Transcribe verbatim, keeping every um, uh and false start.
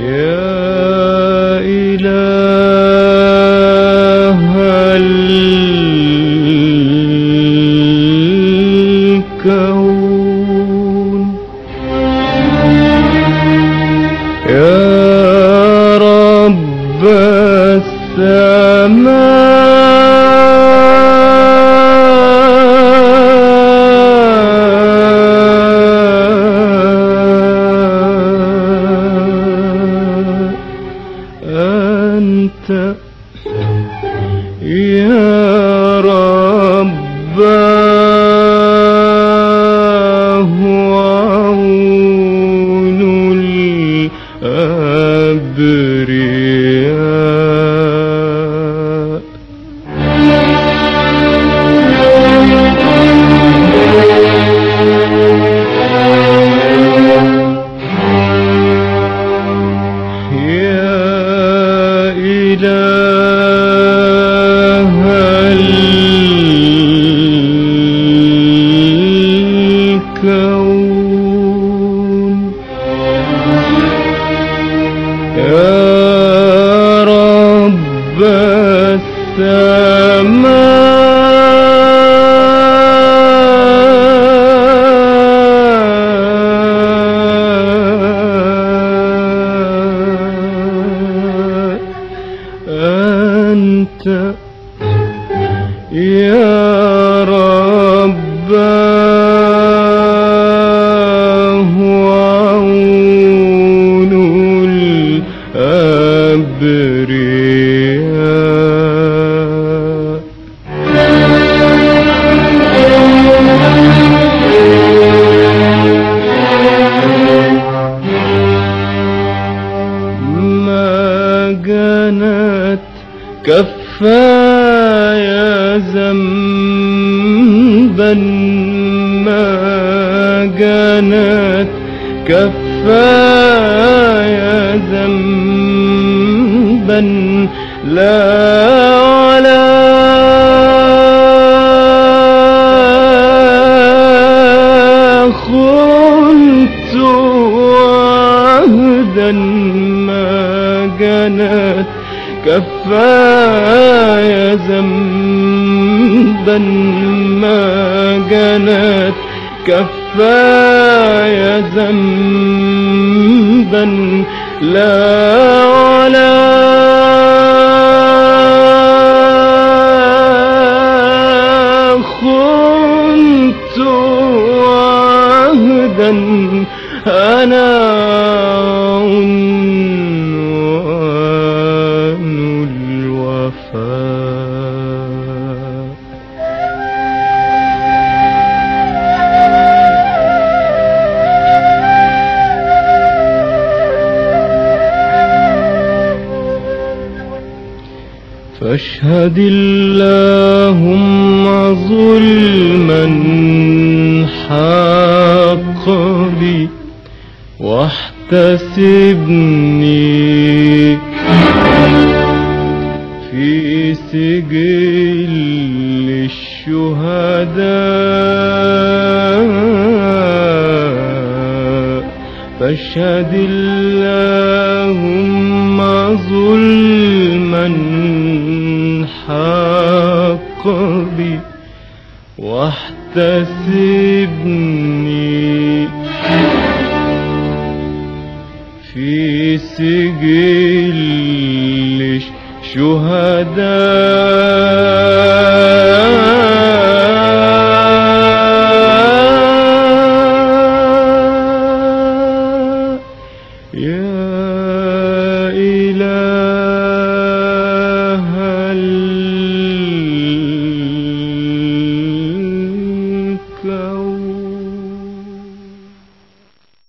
يا إله الكون يا رب السماء أنت يا رباه عون الأبرياء يا إله الكون يا رب السماء أنت يا رباه عون الأبرياء ما جنت كفايا ذنبا ما جنت كفايا ذنبا لا ولا خنت عهدا ما جنت كفايا ذنبا ما جنت كفايا ذنبا لا ولا خنت عهدا أنا عنوان الوفاء فاشهد اللهم ظلما حق بي واحتسبني في سجل الشهداء فاشهد اللهم ظلما حق بي واحتسبني في سجل الشهداء